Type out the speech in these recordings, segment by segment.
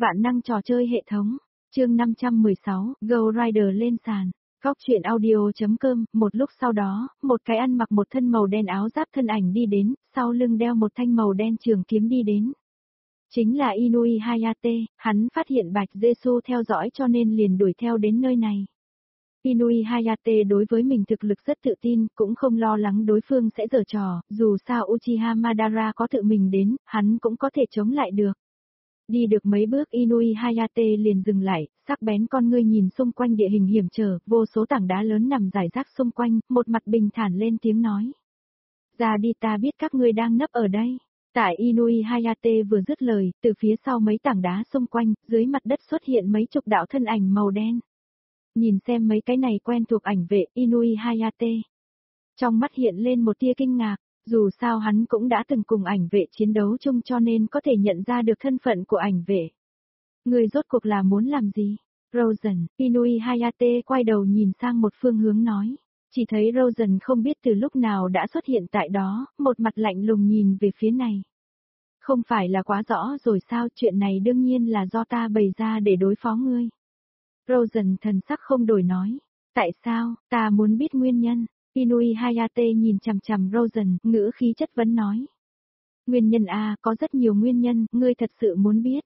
Vạn năng trò chơi hệ thống. Chương 516, Go Rider lên sàn. Góc truyện audio.com. Một lúc sau đó, một cái ăn mặc một thân màu đen áo giáp thân ảnh đi đến, sau lưng đeo một thanh màu đen trường kiếm đi đến. Chính là Inui Hayate, hắn phát hiện Bạch Jesu theo dõi cho nên liền đuổi theo đến nơi này. Inui Hayate đối với mình thực lực rất tự tin, cũng không lo lắng đối phương sẽ giở trò, dù sao Uchiha Madara có tự mình đến, hắn cũng có thể chống lại được. Đi được mấy bước Inui Hayate liền dừng lại, sắc bén con ngươi nhìn xung quanh địa hình hiểm trở, vô số tảng đá lớn nằm rải rác xung quanh, một mặt bình thản lên tiếng nói. Ra đi, ta biết các ngươi đang nấp ở đây. Tại Inui Hayate vừa dứt lời, từ phía sau mấy tảng đá xung quanh, dưới mặt đất xuất hiện mấy chục đạo thân ảnh màu đen. Nhìn xem mấy cái này quen thuộc ảnh vệ Inui Hayate. Trong mắt hiện lên một tia kinh ngạc. Dù sao hắn cũng đã từng cùng ảnh vệ chiến đấu chung cho nên có thể nhận ra được thân phận của ảnh vệ. Người rốt cuộc là muốn làm gì? Rosen, Inui Hayate quay đầu nhìn sang một phương hướng nói. Chỉ thấy Rosen không biết từ lúc nào đã xuất hiện tại đó, một mặt lạnh lùng nhìn về phía này. Không phải là quá rõ rồi sao, chuyện này đương nhiên là do ta bày ra để đối phó ngươi. Rosen thần sắc không đổi nói. Tại sao, ta muốn biết nguyên nhân. Inui Hayate nhìn chằm chằm Rosen, ngữ khí chất vấn nói. Nguyên nhân à, có rất nhiều nguyên nhân, ngươi thật sự muốn biết.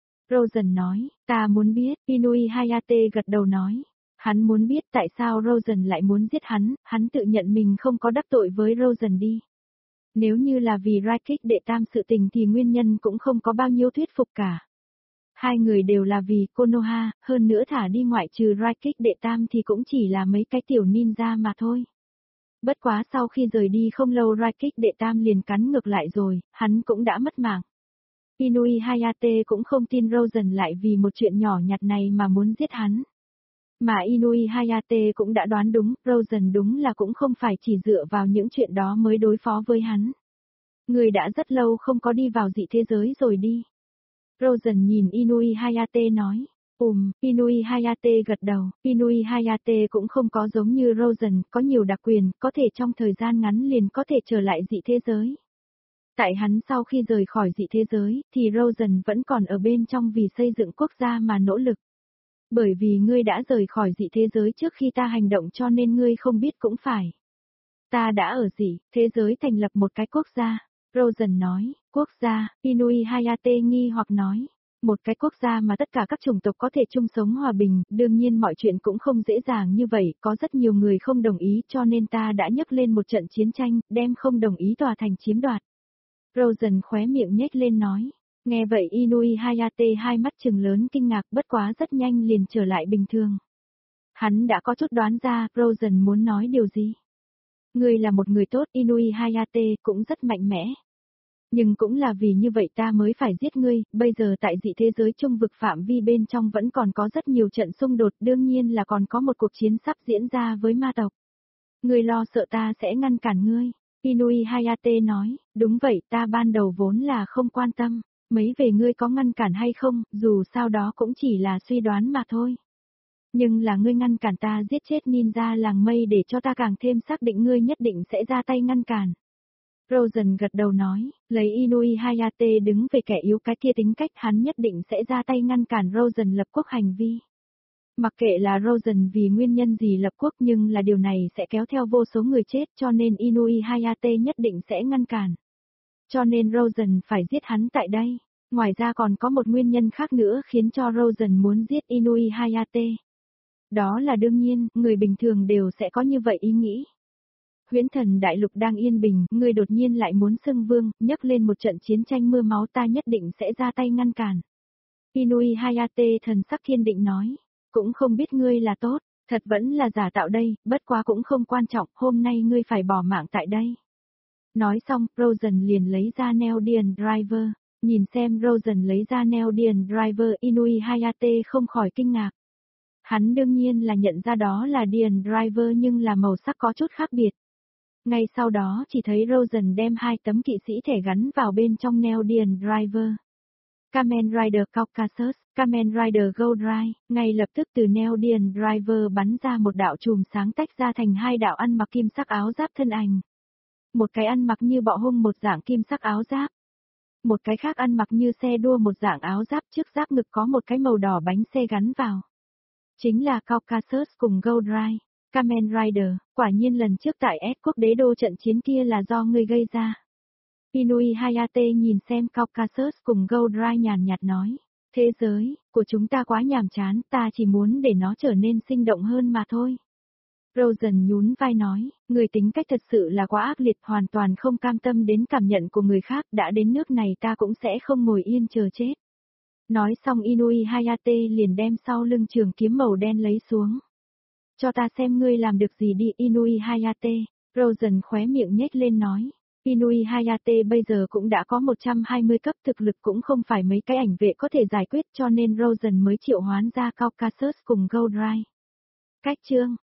Rosen nói, ta muốn biết, Inui Hayate gật đầu nói. Hắn muốn biết tại sao Rosen lại muốn giết hắn tự nhận mình không có đắc tội với Rosen đi. Nếu như là vì Raikik đệ tam sự tình thì nguyên nhân cũng không có bao nhiêu thuyết phục cả. Hai người đều là vì Konoha, hơn nữa thả đi ngoại trừ Raikik đệ tam thì cũng chỉ là mấy cái tiểu ninja mà thôi. Bất quá sau khi rời đi không lâu Raikik đệ tam liền cắn ngược lại rồi, hắn cũng đã mất mạng. Inui Hayate cũng không tin Rosen lại vì một chuyện nhỏ nhặt này mà muốn giết hắn. Mà Inui Hayate cũng đã đoán đúng, Rosen đúng là cũng không phải chỉ dựa vào những chuyện đó mới đối phó với hắn. Người đã rất lâu không có đi vào dị thế giới rồi đi. Rosen nhìn Inui Hayate nói. Inui Hayate gật đầu, Inui Hayate cũng không có giống như Rosen, có nhiều đặc quyền, có thể trong thời gian ngắn liền có thể trở lại dị thế giới. Tại hắn sau khi rời khỏi dị thế giới, thì Rosen vẫn còn ở bên trong vì xây dựng quốc gia mà nỗ lực. Bởi vì ngươi đã rời khỏi dị thế giới trước khi ta hành động cho nên ngươi không biết cũng phải. Ta đã ở dị thế giới thành lập một cái quốc gia. Rosen nói, quốc gia, Inui Hayate nghi hoặc nói. Một cái quốc gia mà tất cả các chủng tộc có thể chung sống hòa bình, đương nhiên mọi chuyện cũng không dễ dàng như vậy, có rất nhiều người không đồng ý cho nên ta đã nhấc lên một trận chiến tranh, đem không đồng ý tòa thành chiếm đoạt. Rosen khóe miệng nhếch lên nói. Nghe vậy Inui Hayate hai mắt trừng lớn kinh ngạc bất quá rất nhanh liền trở lại bình thường. Hắn đã có chút đoán ra Rosen muốn nói điều gì. Ngươi là một người tốt Inui Hayate cũng rất mạnh mẽ. Nhưng cũng là vì như vậy ta mới phải giết ngươi, bây giờ tại dị thế giới trung vực phạm vi bên trong vẫn còn có rất nhiều trận xung đột đương nhiên là còn có một cuộc chiến sắp diễn ra với ma tộc. Ngươi lo sợ ta sẽ ngăn cản ngươi. Inui Hayate nói, đúng vậy ta ban đầu vốn là không quan tâm, mấy về ngươi có ngăn cản hay không, dù sao đó cũng chỉ là suy đoán mà thôi. Nhưng là ngươi ngăn cản ta giết chết ninja làng mây để cho ta càng thêm xác định ngươi nhất định sẽ ra tay ngăn cản. Rosen gật đầu nói, lấy Inui Hayate đứng về kẻ yếu cái kia tính cách hắn nhất định sẽ ra tay ngăn cản Rosen lập quốc hành vi. Mặc kệ là Rosen vì nguyên nhân gì lập quốc nhưng là điều này sẽ kéo theo vô số người chết cho nên Inui Hayate nhất định sẽ ngăn cản. Cho nên Rosen phải giết hắn tại đây. Ngoài ra còn có một nguyên nhân khác nữa khiến cho Rosen muốn giết Inui Hayate. Đó là đương nhiên, người bình thường đều sẽ có như vậy ý nghĩ. Huyễn Thần đại lục đang yên bình, ngươi đột nhiên lại muốn xưng vương, nhấc lên một trận chiến tranh mưa máu ta nhất định sẽ ra tay ngăn cản. Inui Hayate thần sắc kiên định nói, cũng không biết ngươi là tốt, thật vẫn là giả tạo đây, bất quá cũng không quan trọng, hôm nay ngươi phải bỏ mạng tại đây. Nói xong, Rosen liền lấy ra Neodian Driver, nhìn xem Rosen lấy ra Neodian Driver Inui Hayate không khỏi kinh ngạc. Hắn đương nhiên là nhận ra đó là Dian Driver nhưng là màu sắc có chút khác biệt. Ngay sau đó chỉ thấy Rosen đem hai tấm kỵ sĩ thẻ gắn vào bên trong Neodian Driver. Kamen Rider Caucasus, Kamen Rider Goldrai, ngay lập tức từ Neodian Driver bắn ra một đạo chùm sáng tách ra thành hai đạo ăn mặc kim sắc áo giáp thân ảnh. Một cái ăn mặc như bọ hung một dạng kim sắc áo giáp. một cái khác ăn mặc như xe đua một dạng áo giáp, trước giáp ngực có một cái màu đỏ bánh xe gắn vào. Chính là Caucasus cùng Goldrai, Kamen Rider, quả nhiên lần trước tại S quốc đế đô trận chiến kia là do ngươi gây ra. Inui Hayate nhìn xem Caucasus cùng Goldrai nhàn nhạt nói, thế giới của chúng ta quá nhàm chán, ta chỉ muốn để nó trở nên sinh động hơn mà thôi. Rosen nhún vai nói, người tính cách thật sự là quá ác liệt, hoàn toàn không cam tâm đến cảm nhận của người khác, đã đến nước này ta cũng sẽ không ngồi yên chờ chết. Nói xong Inui Hayate liền đem sau lưng trường kiếm màu đen lấy xuống. Cho ta xem ngươi làm được gì đi Inui Hayate, Rosen khóe miệng nhếch lên nói. Inui Hayate bây giờ cũng đã có 120 cấp, thực lực cũng không phải mấy cái ảnh vệ có thể giải quyết, cho nên Rosen mới triệu hoán ra Caucasus cùng Goldrai. Cách chương